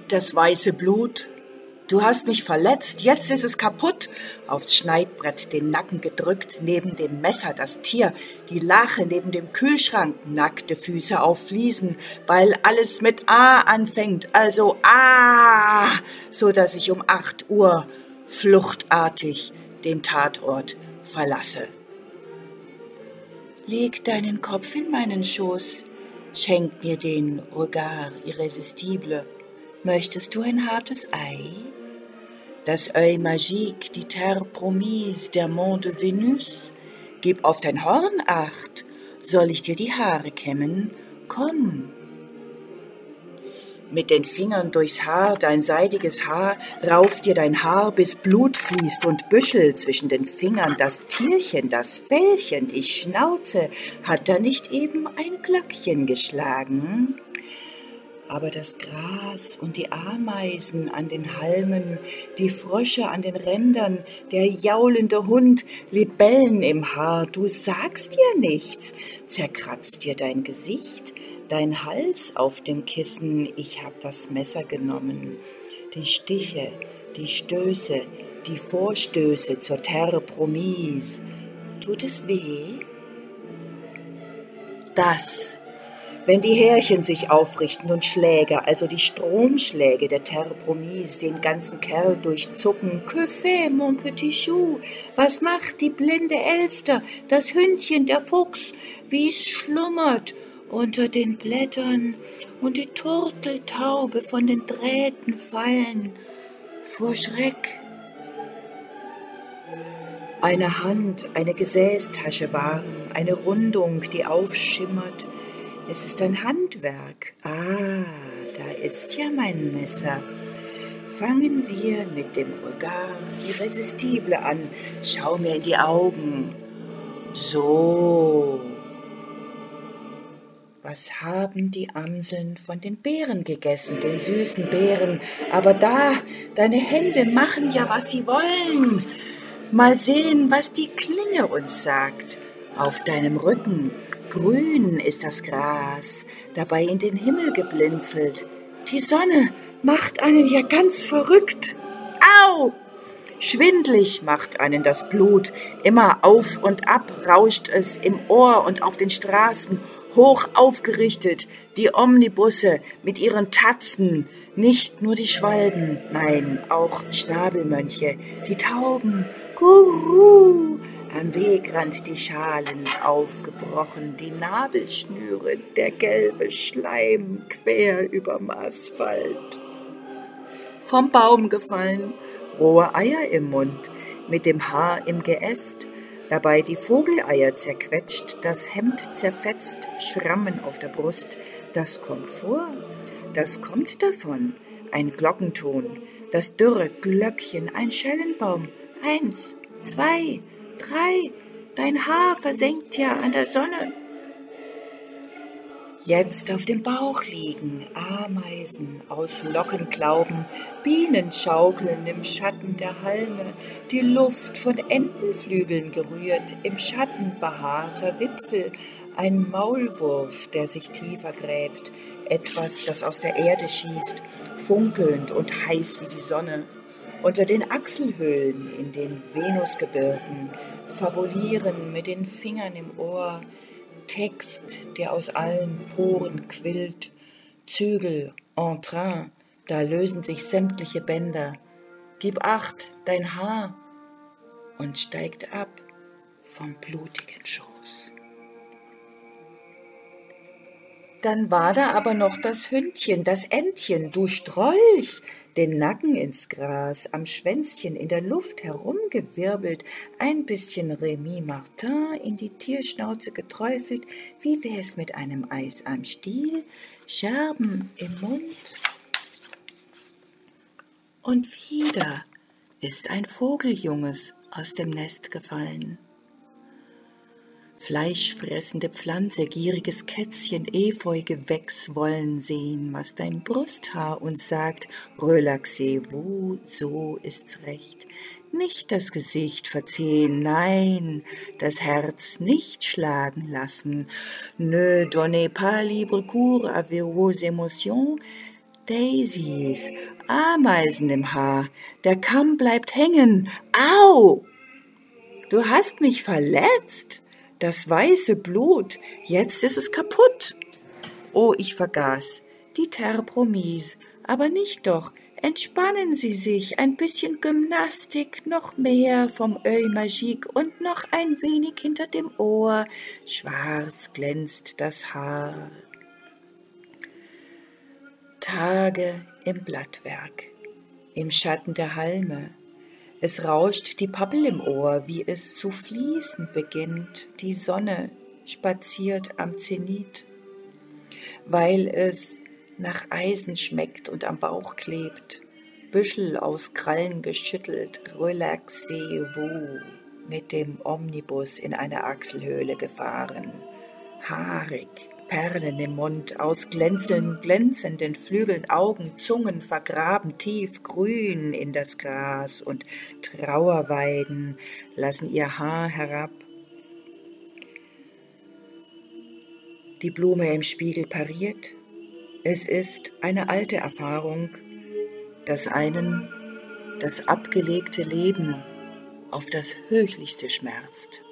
Das weiße Blut. Du hast mich verletzt, jetzt ist es kaputt. Aufs Schneidbrett den Nacken gedrückt, neben dem Messer das Tier, die Lache neben dem Kühlschrank, nackte Füße auf Fliesen, weil alles mit A anfängt, also A, so dass ich um 8 Uhr fluchtartig den Tatort verlasse. Leg deinen Kopf in meinen Schoß, schenk mir den Regard irrésistible. Möchtest du ein hartes Ei? Das Œil magique, die Terre promise, der Mont de Venus? Gib auf dein Horn acht, soll ich dir die Haare kämmen? Komm. Mit den Fingern durchs Haar, dein seidiges Haar, rauf dir dein Haar, bis Blut fließt und Büschel zwischen den Fingern. Das Tierchen, das Fellchen, die Schnauze, hat da nicht eben ein Glöckchen geschlagen? Aber das Gras und die Ameisen an den Halmen, die Frösche an den Rändern, der jaulende Hund, Libellen im Haar, du sagst dir nichts, zerkratzt dir dein Gesicht, dein Hals auf dem Kissen, ich hab das Messer genommen, die Stiche, die Stöße, die Vorstöße zur Terre promise. Tut es weh? Das, wenn die Härchen sich aufrichten und Schläge, also die Stromschläge der Terre promise, den ganzen Kerl durchzucken. Que fait mon petit chou? Was macht die blinde Elster, das Hündchen, der Fuchs, wie's schlummert unter den Blättern und die Turteltaube von den Drähten fallen vor Schreck. Eine Hand, eine Gesäßtasche warm, eine Rundung, die aufschimmert. Es ist ein Handwerk. Ah, da ist ja mein Messer. Fangen wir mit dem Regard irrésistible an. Schau mir in die Augen. So. Was haben die Amseln von den Beeren gegessen, den süßen Beeren? Aber da, deine Hände machen ja, was sie wollen. Mal sehen, was die Klinge uns sagt. Auf deinem Rücken, grün ist das Gras, dabei in den Himmel geblinzelt. Die Sonne macht einen ja ganz verrückt. Au! Schwindlig macht einen das Blut, immer auf und ab rauscht es im Ohr und auf den Straßen, hoch aufgerichtet, die Omnibusse mit ihren Tatzen, nicht nur die Schwalben, nein, auch Schnabelmönche, die Tauben, Kuhu, am Wegrand die Schalen aufgebrochen, die Nabelschnüre, der gelbe Schleim quer überm Asphalt. Vom Baum gefallen, rohe Eier im Mund, mit dem Haar im Geäst, dabei die Vogeleier zerquetscht, das Hemd zerfetzt, Schrammen auf der Brust. Das kommt vor, das kommt davon, ein Glockenton, das dürre Glöckchen, ein Schellenbaum, 1, 2, 3, dein Haar versenkt ja an der Sonne. Jetzt auf dem Bauch liegen Ameisen aus Lockenklauben, Bienen schaukeln im Schatten der Halme, die Luft von Entenflügeln gerührt, im Schatten behaarter Wipfel, ein Maulwurf, der sich tiefer gräbt, etwas, das aus der Erde schießt, funkelnd und heiß wie die Sonne. Unter den Achselhöhlen in den Venusgebirgen, fabulieren mit den Fingern im Ohr, Text, der aus allen Poren quillt, Zügel, Entrain, da lösen sich sämtliche Bänder. Gib acht, dein Haar, und steigt ab vom blutigen Schoß. Dann war da aber noch das Hündchen, das Entchen, du Strolch, den Nacken ins Gras, am Schwänzchen in der Luft herumgewirbelt, ein bisschen Rémy Martin in die Tierschnauze geträufelt, wie wär's mit einem Eis am Stiel, Scherben im Mund. Und wieder ist ein Vogeljunges aus dem Nest gefallen. Fleischfressende Pflanze, gieriges Kätzchen, Efeugewächs wollen sehen, was dein Brusthaar uns sagt. Relaxez-vous, so ist's recht. Nicht das Gesicht verziehen, nein, das Herz nicht schlagen lassen. Ne donnez pas libre cours à vos émotions. Daisies, Ameisen im Haar, der Kamm bleibt hängen. Au! Du hast mich verletzt. Das weiße Blut, jetzt ist es kaputt. Oh, ich vergaß. Die Therpromis, aber nicht doch. Entspannen Sie sich, ein bisschen Gymnastik, noch mehr vom Œil Magique und noch ein wenig hinter dem Ohr. Schwarz glänzt das Haar. Tage im Blattwerk, im Schatten der Halme. Es rauscht die Pappel im Ohr, wie es zu fließen beginnt. Die Sonne spaziert am Zenit, weil es nach Eisen schmeckt und am Bauch klebt. Büschel aus Krallen geschüttelt, relaxez-vous, mit dem Omnibus in eine Achselhöhle gefahren. Haarig, Perlen im Mund, aus glänzenden Flügeln Augen, Zungen vergraben tief grün in das Gras und Trauerweiden lassen ihr Haar herab. Die Blume im Spiegel pariert. Es ist eine alte Erfahrung, dass einen das abgelegte Leben auf das Höchlichste schmerzt.